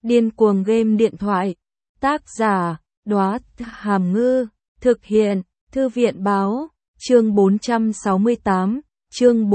Điên cuồng game điện thoại. Tác giả, Đóa Hàm Ngư. Thực hiện, Thư viện báo. Chương 468, chương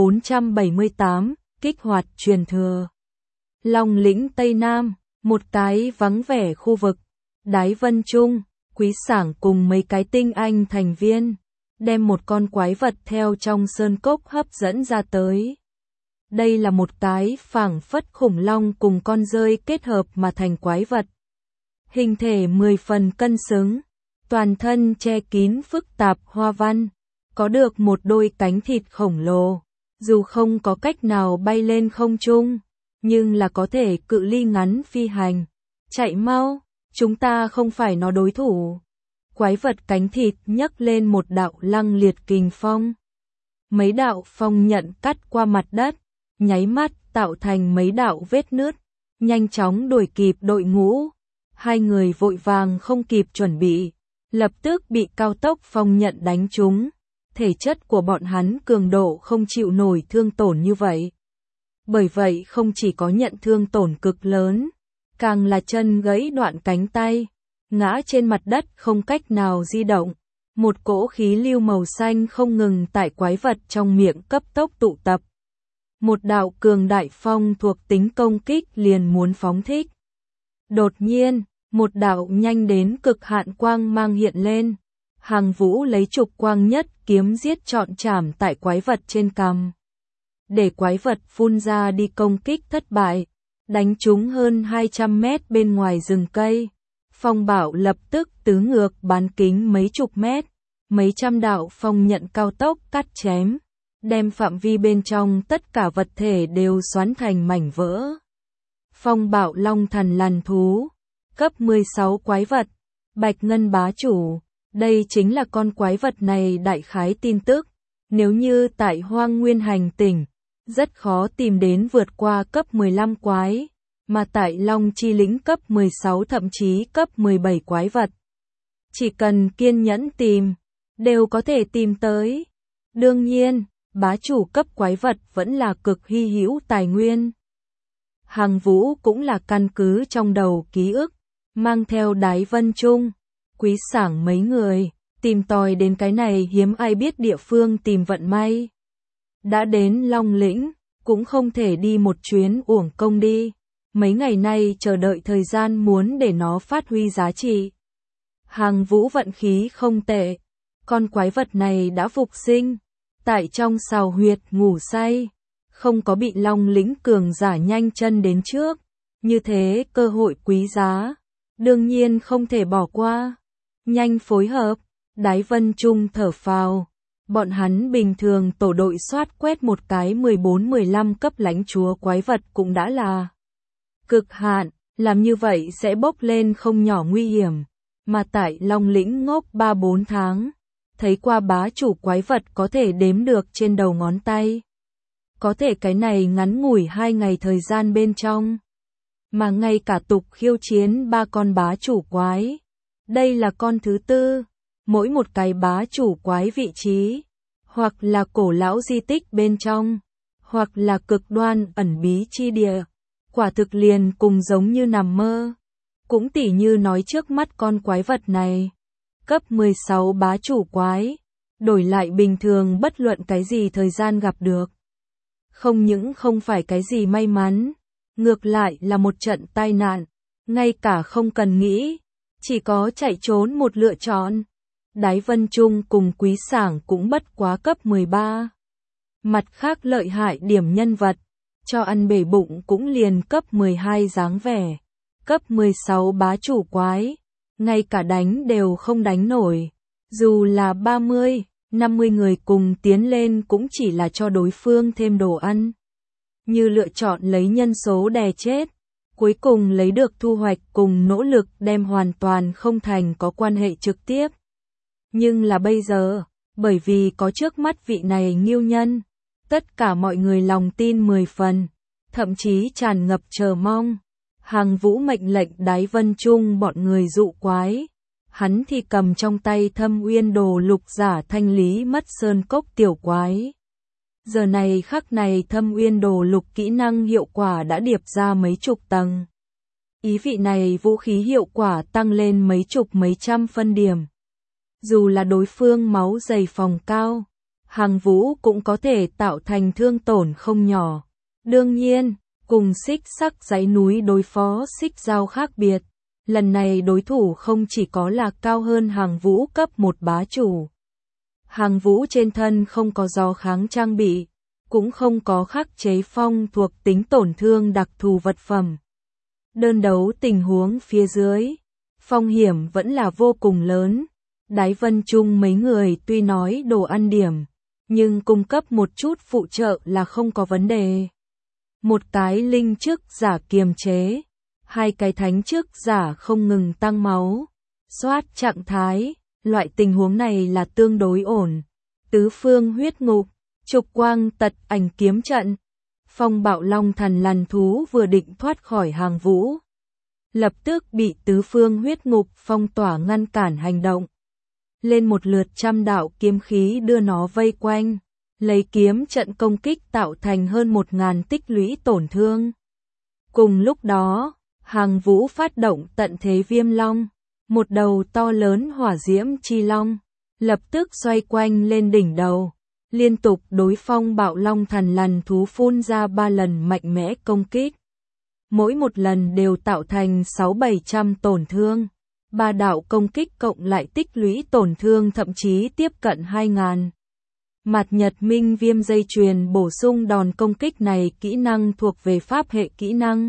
478, kích hoạt truyền thừa. Long lĩnh Tây Nam, một cái vắng vẻ khu vực. Đái Vân Trung, Quý Sảng cùng mấy cái tinh anh thành viên, đem một con quái vật theo trong sơn cốc hấp dẫn ra tới. Đây là một cái phảng phất khủng long cùng con dơi kết hợp mà thành quái vật. Hình thể 10 phần cân xứng, toàn thân che kín phức tạp hoa văn, có được một đôi cánh thịt khổng lồ, dù không có cách nào bay lên không trung, nhưng là có thể cự ly ngắn phi hành. Chạy mau, chúng ta không phải nó đối thủ. Quái vật cánh thịt nhấc lên một đạo lăng liệt kình phong. Mấy đạo phong nhận cắt qua mặt đất, nháy mắt tạo thành mấy đạo vết nứt, nhanh chóng đuổi kịp đội ngũ. Hai người vội vàng không kịp chuẩn bị, lập tức bị cao tốc phong nhận đánh trúng. Thể chất của bọn hắn cường độ không chịu nổi thương tổn như vậy. Bởi vậy không chỉ có nhận thương tổn cực lớn, càng là chân gãy đoạn cánh tay, ngã trên mặt đất không cách nào di động. Một cỗ khí lưu màu xanh không ngừng tại quái vật trong miệng cấp tốc tụ tập. Một đạo cường đại phong thuộc tính công kích liền muốn phóng thích. Đột nhiên, một đạo nhanh đến cực hạn quang mang hiện lên. Hàng Vũ lấy trục quang nhất kiếm giết trọn chảm tại quái vật trên cằm. Để quái vật phun ra đi công kích thất bại, đánh trúng hơn 200 mét bên ngoài rừng cây. Phong bảo lập tức tứ ngược bán kính mấy chục mét, mấy trăm đạo phong nhận cao tốc cắt chém, đem phạm vi bên trong tất cả vật thể đều xoắn thành mảnh vỡ. Phong bảo long thần lằn thú, cấp 16 quái vật, Bạch Ngân bá chủ, đây chính là con quái vật này đại khái tin tức, nếu như tại Hoang Nguyên hành tỉnh, rất khó tìm đến vượt qua cấp 15 quái, mà tại Long Chi lĩnh cấp 16 thậm chí cấp 17 quái vật. Chỉ cần kiên nhẫn tìm, đều có thể tìm tới. Đương nhiên, bá chủ cấp quái vật vẫn là cực hy hữu tài nguyên. Hàng Vũ cũng là căn cứ trong đầu ký ức, mang theo Đái Vân Trung, Quý Sảng mấy người, tìm tòi đến cái này hiếm ai biết địa phương tìm vận may. Đã đến Long lĩnh, cũng không thể đi một chuyến uổng công đi. Mấy ngày nay chờ đợi thời gian muốn để nó phát huy giá trị. Hàng Vũ vận khí không tệ, con quái vật này đã phục sinh, tại trong sào huyệt ngủ say, không có bị Long lĩnh cường giả nhanh chân đến trước, như thế cơ hội quý giá, đương nhiên không thể bỏ qua. Nhanh phối hợp, Đái Vân Trung thở phào, bọn hắn bình thường tổ đội soát quét một cái 14-15 cấp lãnh chúa quái vật cũng đã là cực hạn, làm như vậy sẽ bốc lên không nhỏ nguy hiểm, mà tại Long lĩnh ngốc 3-4 tháng, thấy qua bá chủ quái vật có thể đếm được trên đầu ngón tay. Có thể cái này ngắn ngủi 2 ngày thời gian bên trong, mà ngay cả tục khiêu chiến 3 con bá chủ quái. Đây là con thứ 4, mỗi một cái bá chủ quái vị trí, hoặc là cổ lão di tích bên trong, hoặc là cực đoan ẩn bí chi địa. Quả thực liền cùng giống như nằm mơ. Cũng tỉ như nói trước mắt con quái vật này, cấp 16 bá chủ quái, đổi lại bình thường bất luận cái gì thời gian gặp được. Không những không phải cái gì may mắn, ngược lại là một trận tai nạn, ngay cả không cần nghĩ, chỉ có chạy trốn một lựa chọn. Đái Vân Trung cùng Quý Sảng cũng bất quá cấp 13. Mặt khác lợi hại điểm nhân vật, cho ăn bể bụng cũng liền cấp 12 dáng vẻ. Cấp 16 bá chủ quái, ngay cả đánh đều không đánh nổi. Dù là 30, 50 người cùng tiến lên cũng chỉ là cho đối phương thêm đồ ăn. Như lựa chọn lấy nhân số đè chết, cuối cùng lấy được thu hoạch cùng nỗ lực đem hoàn toàn không thành có quan hệ trực tiếp. Nhưng là bây giờ, bởi vì có trước mắt vị này Ngưu nhân, tất cả mọi người lòng tin 10 phần, thậm chí tràn ngập chờ mong. Hàng Vũ mệnh lệnh Đái Vân Trung bọn người dụ quái, hắn thì cầm trong tay Thâm Uyên Đồ Lục giả thanh lý mất sơn cốc tiểu quái. Giờ này khắc này Thâm Uyên Đồ Lục kỹ năng hiệu quả đã điệp ra mấy chục tầng. Ý vị này vũ khí hiệu quả tăng lên mấy chục mấy trăm phân điểm. Dù là đối phương máu dày phòng cao, hàng vũ cũng có thể tạo thành thương tổn không nhỏ. Đương nhiên, cùng xích sắc dãy núi đối phó xích dao khác biệt. Lần này đối thủ không chỉ có là cao hơn hàng vũ cấp 1 bá chủ. Hàng vũ trên thân không có gió kháng trang bị, cũng không có khắc chế phong thuộc tính tổn thương đặc thù vật phẩm. Đơn đấu tình huống phía dưới, phong hiểm vẫn là vô cùng lớn. Đái Vân Trung mấy người tuy nói đồ ăn điểm, nhưng cung cấp một chút phụ trợ là không có vấn đề. Một cái linh chức giả kiềm chế, hai cái thánh chức giả không ngừng tăng máu, soát trạng thái, loại tình huống này là tương đối ổn. Tứ phương huyết ngục, trục quang tật ảnh kiếm trận, phong bạo long thần lằn thú vừa định thoát khỏi hàng vũ, lập tức bị tứ phương huyết ngục phong tỏa ngăn cản hành động. Lên một lượt trăm đạo kiếm khí đưa nó vây quanh, lấy kiếm trận công kích tạo thành hơn 1000 tích lũy tổn thương. Cùng lúc đó, hàng vũ phát động tận thế viêm long, một đầu to lớn hỏa diễm chi long, lập tức xoay quanh lên đỉnh đầu, liên tục đối phong bạo long thần lằn thú phun ra 3 lần mạnh mẽ công kích. Mỗi một lần đều tạo thành 600-700 tổn thương. 3 đạo công kích cộng lại tích lũy tổn thương thậm chí tiếp cận 2000. Mạt Nhật Minh Viêm dây chuyền bổ sung đòn công kích này kỹ năng thuộc về pháp hệ kỹ năng.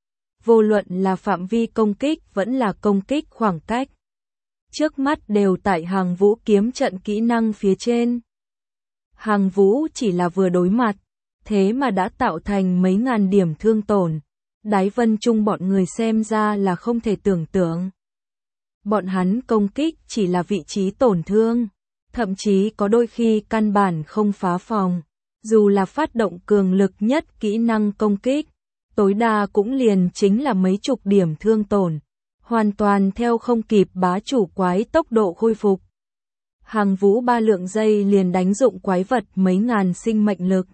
Vô luận là phạm vi công kích vẫn là công kích khoảng cách. Trước mắt đều tại hàng vũ kiếm trận kỹ năng phía trên. Hàng vũ chỉ là vừa đối mặt, thế mà đã tạo thành mấy ngàn điểm thương tổn. Đái Vân Trung bọn người xem ra là không thể tưởng tượng. Bọn hắn công kích chỉ là vị trí tổn thương, thậm chí có đôi khi căn bản không phá phòng. Dù là phát động cường lực nhất kỹ năng công kích, tối đa cũng liền chính là mấy chục điểm thương tổn, hoàn toàn theo không kịp bá chủ quái tốc độ khôi phục. Hàng vũ 3 lượng giây liền đánh dụng quái vật mấy ngàn sinh mệnh lực.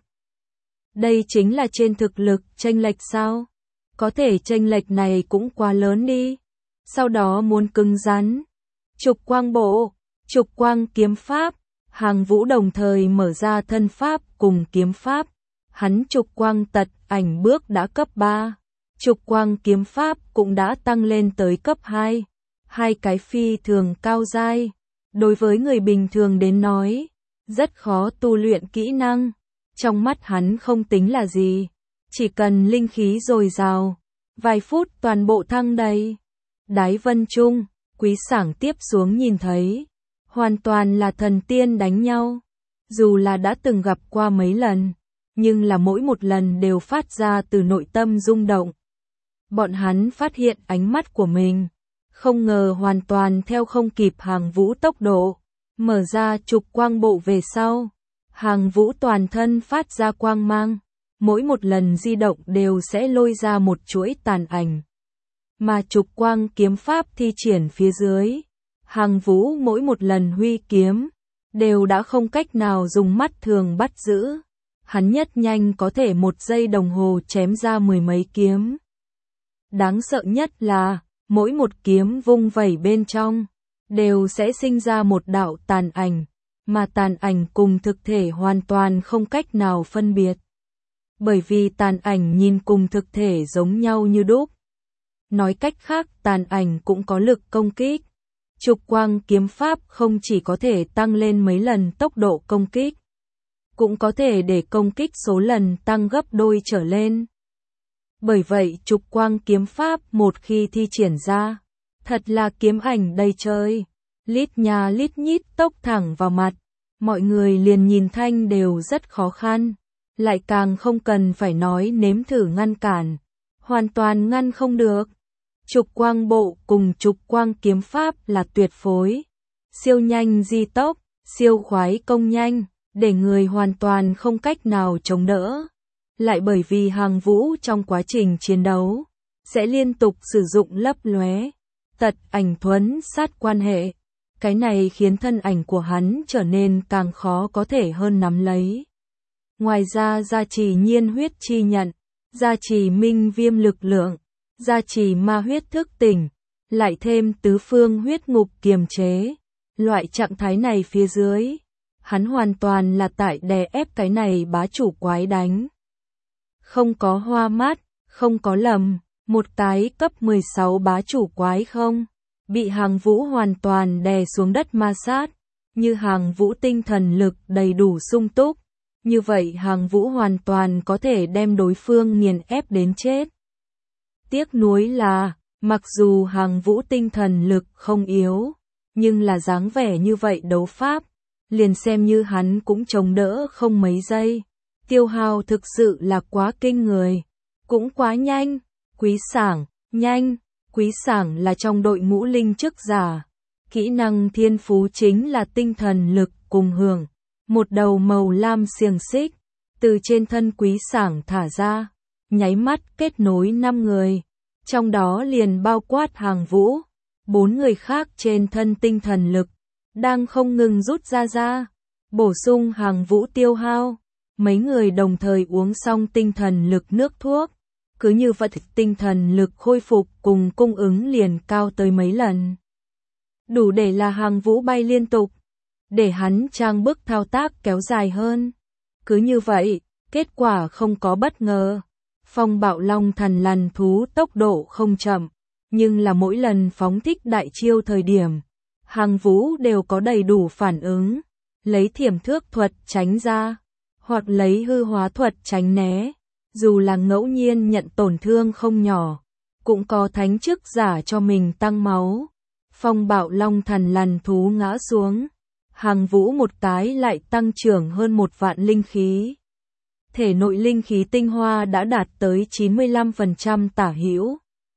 Đây chính là trên thực lực chênh lệch sao? Có thể chênh lệch này cũng quá lớn đi. Sau đó muốn cứng rắn. Trục quang bộ, trục quang kiếm pháp, hàng vũ đồng thời mở ra thân pháp cùng kiếm pháp. Hắn trục quang tật ảnh bước đã cấp 3. Trục quang kiếm pháp cũng đã tăng lên tới cấp 2. Hai cái phi thường cao giai. Đối với người bình thường đến nói, rất khó tu luyện kỹ năng. Trong mắt hắn không tính là gì. Chỉ cần linh khí dồi dào, vài phút toàn bộ thăng đầy. Đái Vân Trung, Quý Sảng tiếp xuống nhìn thấy, hoàn toàn là thần tiên đánh nhau. Dù là đã từng gặp qua mấy lần, nhưng là mỗi một lần đều phát ra từ nội tâm rung động. Bọn hắn phát hiện ánh mắt của mình, không ngờ hoàn toàn theo không kịp hàng vũ tốc độ. Mở ra trục quang bộ về sau, hàng vũ toàn thân phát ra quang mang. Mỗi một lần di động đều sẽ lôi ra một chuỗi tàn ảnh. Mà trục quang kiếm pháp thi triển phía dưới, hàng vũ mỗi một lần huy kiếm, đều đã không cách nào dùng mắt thường bắt giữ. Hắn nhất nhanh có thể 1 giây đồng hồ chém ra 10 mấy kiếm. Đáng sợ nhất là, mỗi một kiếm vung vẩy bên trong, đều sẽ sinh ra một đạo tàn ảnh, mà tàn ảnh cùng thực thể hoàn toàn không cách nào phân biệt. Bởi vì tàn ảnh nhìn cùng thực thể giống nhau như đúc. Nói cách khác, tàn ảnh cũng có lực công kích. Trục quang kiếm pháp không chỉ có thể tăng lên mấy lần tốc độ công kích, cũng có thể để công kích số lần tăng gấp đôi trở lên. Bởi vậy trục quang kiếm pháp một khi thi triển ra, thật là kiếm ảnh đầy trời, lít nha lít nhít tốc thẳng vào mặt, mọi người liền nhìn thanh đều rất khó khăn, lại càng không cần phải nói nếm thử ngăn cản, hoàn toàn ngăn không được. Trục quang bộ cùng trục quang kiếm pháp là tuyệt phối, siêu nhanh di tốc, siêu khoái công nhanh, để người hoàn toàn không cách nào chống đỡ. Lại bởi vì hàng vũ trong quá trình chiến đấu, sẽ liên tục sử dụng lấp lóe, tật ảnh thuấn sát quan hệ. Cái này khiến thân ảnh của hắn trở nên càng khó có thể hơn nắm lấy. Ngoài ra gia trì nhiên huyết chi nhận, gia trì minh viêm lực lượng, gia trì ma huyết thức tỉnh, lại thêm tứ phương huyết ngục kiềm chế. Loại trạng thái này phía dưới, hắn hoàn toàn là tại đè ép cái này bá chủ quái đánh. Không có hoa mắt, không có lầm, một tái cấp 16 bá chủ quái không, bị Hàng Vũ hoàn toàn đè xuống đất ma sát, như Hàng Vũ tinh thần lực đầy đủ sung túc, như vậy Hàng Vũ hoàn toàn có thể đem đối phương nghiền ép đến chết. Tiếc nuối là, mặc dù Hàng Vũ tinh thần lực không yếu, nhưng là dáng vẻ như vậy đấu pháp, liền xem như hắn cũng chống đỡ không mấy giây. Tiêu hao thực sự là quá kinh người, cũng quá nhanh. Quý Sảng, nhanh, Quý Sảng là trong đội ngũ linh chức giả. Kỹ năng thiên phú chính là tinh thần lực cùng hưởng. Một đầu màu lam xiềng xích, từ trên thân Quý Sảng thả ra, nháy mắt kết nối 5 người. Trong đó liền bao quát Hàng Vũ, 4 người khác trên thân tinh thần lực, đang không ngừng rút ra, bổ sung Hàng Vũ tiêu hao. Mấy người đồng thời uống xong tinh thần lực nước thuốc, cứ như vậy tinh thần lực khôi phục cùng cung ứng liền cao tới mấy lần. Đủ để là Hàng Vũ bay liên tục, để hắn trang bức thao tác kéo dài hơn. Cứ như vậy, kết quả không có bất ngờ. Phong Bạo Long Thần Lằn Thú tốc độ không chậm, nhưng là mỗi lần phóng thích đại chiêu thời điểm, Hàng Vũ đều có đầy đủ phản ứng, lấy thiểm thước thuật tránh ra, hoặc lấy hư hóa thuật tránh né. Dù là ngẫu nhiên nhận tổn thương không nhỏ, cũng có thánh chức giả cho mình tăng máu. Phong Bạo Long Thần Lằn Thú ngã xuống, Hàng Vũ một tái lại tăng trưởng hơn 1 vạn linh khí. Thể nội linh khí tinh hoa đã đạt tới 95% tả hữu.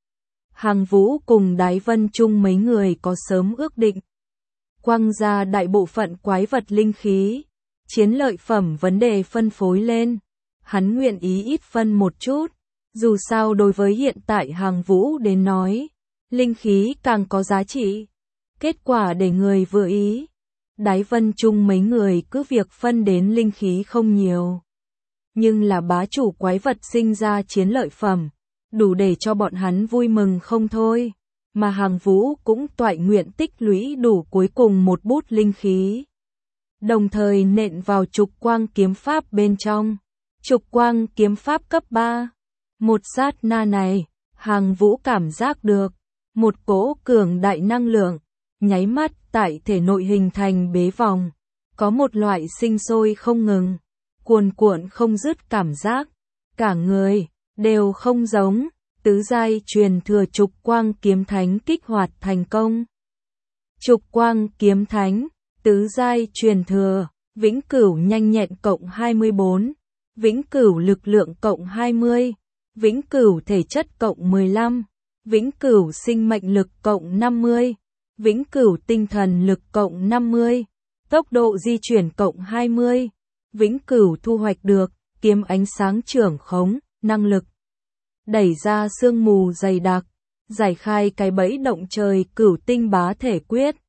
Hàng Vũ cùng Đái Vân Trung mấy người có sớm ước định, quăng ra đại bộ phận quái vật linh khí, chiến lợi phẩm vấn đề phân phối lên. Hắn nguyện ý ít phân một chút, dù sao đối với hiện tại Hàng Vũ đến nói, linh khí càng có giá trị. Kết quả để người vừa ý. Đái Vân Trung mấy người cứ việc phân đến linh khí không nhiều, nhưng là bá chủ quái vật sinh ra chiến lợi phẩm, đủ để cho bọn hắn vui mừng không thôi. Mà Hàng Vũ cũng toại nguyện tích lũy đủ cuối cùng một bút linh khí, đồng thời nện vào trục quang kiếm pháp bên trong. Trục quang kiếm pháp cấp 3. Một sát na này, Hàng Vũ cảm giác được một cỗ cường đại năng lượng, nháy mắt tại thể nội hình thành bế vòng, có một loại sinh sôi không ngừng, cuồn cuộn không dứt cảm giác, cả người đều không giống. Tứ giai truyền thừa Trục Quang Kiếm Thánh kích hoạt thành công. Trục Quang Kiếm Thánh, tứ giai truyền thừa, vĩnh cửu nhanh nhẹn cộng 24, vĩnh cửu lực lượng cộng 20, vĩnh cửu thể chất cộng 15, vĩnh cửu sinh mệnh lực cộng 50, vĩnh cửu tinh thần lực cộng 50, tốc độ di chuyển cộng 20, vĩnh cửu thu hoạch được kiếm ánh sáng trưởng khống, năng lực đẩy ra sương mù dày đặc, giải khai cái bẫy động trời cửu tinh bá thể quyết,